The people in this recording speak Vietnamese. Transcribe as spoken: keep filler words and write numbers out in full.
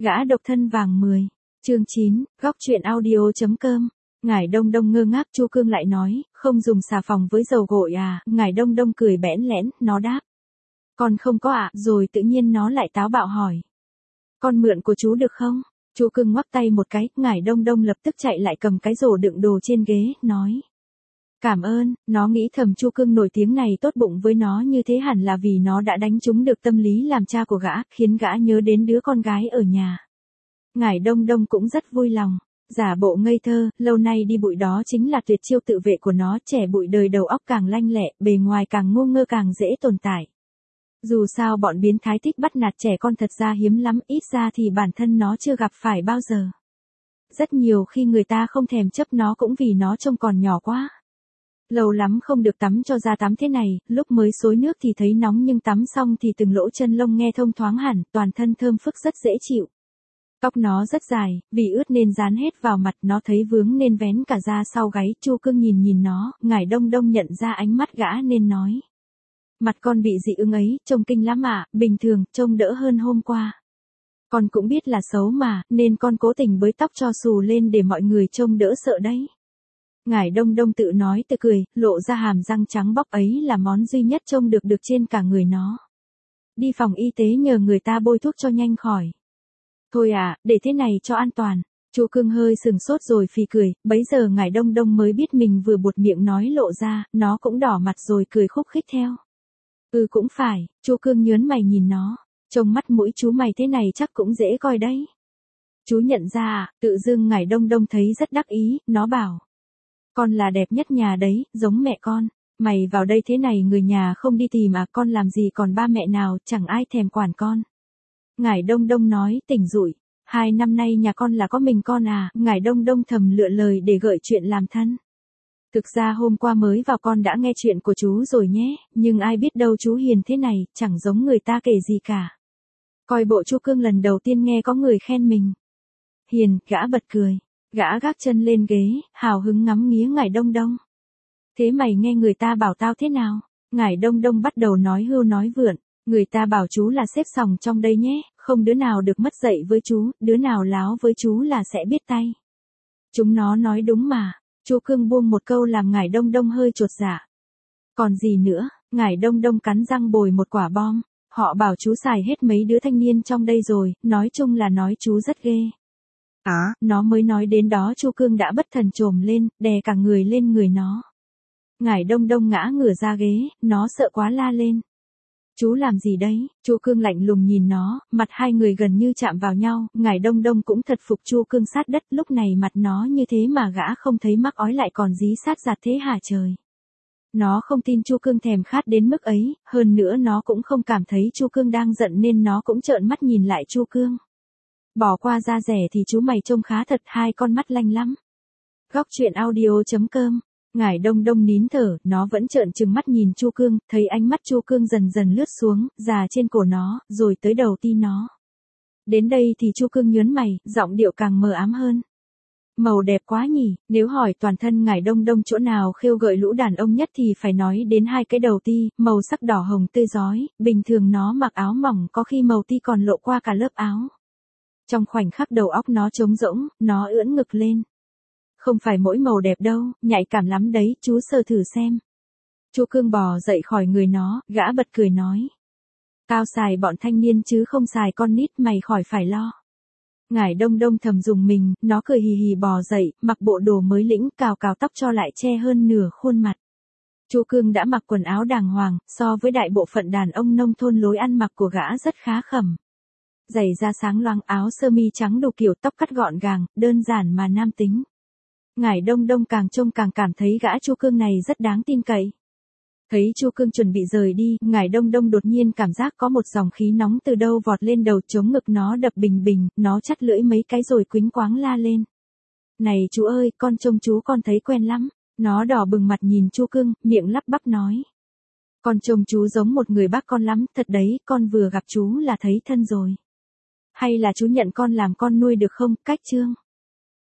Gã độc thân vàng mười. Chương chín, góc truyện audio.com. Ngải Đông Đông ngơ ngác, Chu Cương lại nói, không dùng xà phòng với dầu gội à? Ngải Đông Đông cười bẽn lẽn, nó đáp. Con không có ạ, à? Rồi tự nhiên nó lại táo bạo hỏi. Con mượn của chú được không? Chu Cương ngoắc tay một cái, Ngải Đông Đông lập tức chạy lại cầm cái rổ đựng đồ trên ghế, nói. Cảm ơn. Nó nghĩ thầm Chu Cương nổi tiếng này tốt bụng với nó như thế hẳn là vì nó đã đánh trúng được tâm lý làm cha của gã, khiến gã nhớ đến đứa con gái ở nhà. Ngải Đông Đông cũng rất vui lòng. Giả bộ ngây thơ, lâu nay đi bụi đó chính là tuyệt chiêu tự vệ của nó, trẻ bụi đời đầu óc càng lanh lẹ, bề ngoài càng ngô ngơ càng dễ tồn tại. Dù sao bọn biến thái thích bắt nạt trẻ con thật ra hiếm lắm, ít ra thì bản thân nó chưa gặp phải bao giờ. Rất nhiều khi người ta không thèm chấp nó cũng vì nó trông còn nhỏ quá. Lâu lắm không được tắm cho ra tắm thế này, lúc mới xối nước thì thấy nóng nhưng tắm xong thì từng lỗ chân lông nghe thông thoáng hẳn, toàn thân thơm phức rất dễ chịu. Tóc nó rất dài, vì ướt nên dán hết vào mặt, nó thấy vướng nên vén cả ra sau gáy. Chu Cương nhìn nhìn nó, Ngải Đông Đông nhận ra ánh mắt gã nên nói. Mặt con bị dị ứng ấy, trông kinh lắm ạ, à, bình thường, trông đỡ hơn hôm qua. Con cũng biết là xấu mà, nên con cố tình bới tóc cho xù lên để mọi người trông đỡ sợ đấy. Ngải Đông Đông tự nói tự cười, lộ ra hàm răng trắng bóc ấy là món duy nhất trông được được trên cả người nó. Đi phòng y tế nhờ người ta bôi thuốc cho nhanh khỏi. Thôi à, để thế này cho an toàn. Chu Cương hơi sừng sốt rồi phì cười, bấy giờ Ngải Đông Đông mới biết mình vừa buột miệng nói lộ ra, nó cũng đỏ mặt rồi cười khúc khích theo. Ừ cũng phải, Chu Cương nhớn mày nhìn nó, trông mắt mũi chú mày thế này chắc cũng dễ coi đấy. Chú nhận ra à? Tự dưng Ngải Đông Đông thấy rất đắc ý, nó bảo. Con là đẹp nhất nhà đấy, giống mẹ con. Mày vào đây thế này người nhà không đi tìm à, con làm gì còn ba mẹ nào, chẳng ai thèm quản con. Ngải Đông Đông nói, tỉnh rủi. Hai năm nay nhà con là có mình con à? Ngải Đông Đông thầm lựa lời để gợi chuyện làm thân. Thực ra hôm qua mới vào con đã nghe chuyện của chú rồi nhé, nhưng ai biết đâu chú hiền thế này, chẳng giống người ta kể gì cả. Coi bộ Chu Cương lần đầu tiên nghe có người khen mình. Hiền, gã bật cười. Gã gác chân lên ghế, hào hứng ngắm nghía Ngải Đông Đông. Thế mày nghe người ta bảo tao thế nào? Ngải Đông Đông bắt đầu nói hưu nói vượn. Người ta bảo chú là xếp sòng trong đây nhé, không đứa nào được mất dạy với chú, đứa nào láo với chú là sẽ biết tay. Chúng nó nói đúng mà. Chu Cương buông một câu làm Ngải Đông Đông hơi chột dạ. Còn gì nữa? Ngải Đông Đông cắn răng bồi một quả bom. Họ bảo chú xài hết mấy đứa thanh niên trong đây rồi, nói chung là nói chú rất ghê. À, nó mới nói đến đó Chu Cương đã bất thần trồm lên, đè cả người lên người nó. Ngải Đông Đông ngã ngửa ra ghế, nó sợ quá la lên. Chú làm gì đấy? Chu Cương lạnh lùng nhìn nó, mặt hai người gần như chạm vào nhau, Ngải Đông Đông cũng thật phục Chu Cương sát đất, lúc này mặt nó như thế mà gã không thấy mắc ói lại còn dí sát giạt thế hả trời. Nó không tin Chu Cương thèm khát đến mức ấy, hơn nữa nó cũng không cảm thấy Chu Cương đang giận nên nó cũng trợn mắt nhìn lại Chu Cương. Bỏ qua da rẻ thì chú mày trông khá thật, hai con mắt lanh lắm. Góc truyện audio.com. Ngải Đông Đông nín thở, nó vẫn trợn trừng mắt nhìn Chu Cương, thấy ánh mắt Chu Cương dần dần lướt xuống, già trên cổ nó, rồi tới đầu ti nó. Đến đây thì Chu Cương nhớn mày, giọng điệu càng mờ ám hơn. Màu đẹp quá nhỉ, nếu hỏi toàn thân Ngải Đông Đông chỗ nào khêu gợi lũ đàn ông nhất thì phải nói đến hai cái đầu ti, màu sắc đỏ hồng tươi rói, bình thường nó mặc áo mỏng có khi màu ti còn lộ qua cả lớp áo. Trong khoảnh khắc đầu óc nó trống rỗng, nó ưỡn ngực lên. Không phải mỗi màu đẹp đâu, nhạy cảm lắm đấy, chú sờ thử xem. Chu Cương bò dậy khỏi người nó, gã bật cười nói. Tao xài bọn thanh niên chứ không xài con nít, mày khỏi phải lo. Ngải Đông Đông thầm dùng mình, nó cười hì hì bò dậy, mặc bộ đồ mới lĩnh, cào cào tóc cho lại che hơn nửa khuôn mặt. Chu Cương đã mặc quần áo đàng hoàng, so với đại bộ phận đàn ông nông thôn lối ăn mặc của gã rất khá khẩm. Giày da sáng loáng, áo sơ mi trắng đủ kiểu, tóc cắt gọn gàng, đơn giản mà nam tính. Ngải Đông Đông càng trông càng cảm thấy gã Chu Cương này rất đáng tin cậy. Thấy Chu Cương chuẩn bị rời đi, Ngải Đông Đông đột nhiên cảm giác có một dòng khí nóng từ đâu vọt lên đầu, chống ngực nó đập bình bình, nó chắt lưỡi mấy cái rồi quýnh quáng la lên. Này chú ơi, con trông chú con thấy quen lắm. Nó đỏ bừng mặt nhìn Chu Cương, miệng lắp bắp nói. Con trông chú giống một người bác con lắm, thật đấy, con vừa gặp chú là thấy thân rồi. Hay là chú nhận con làm con nuôi được không, cách chương?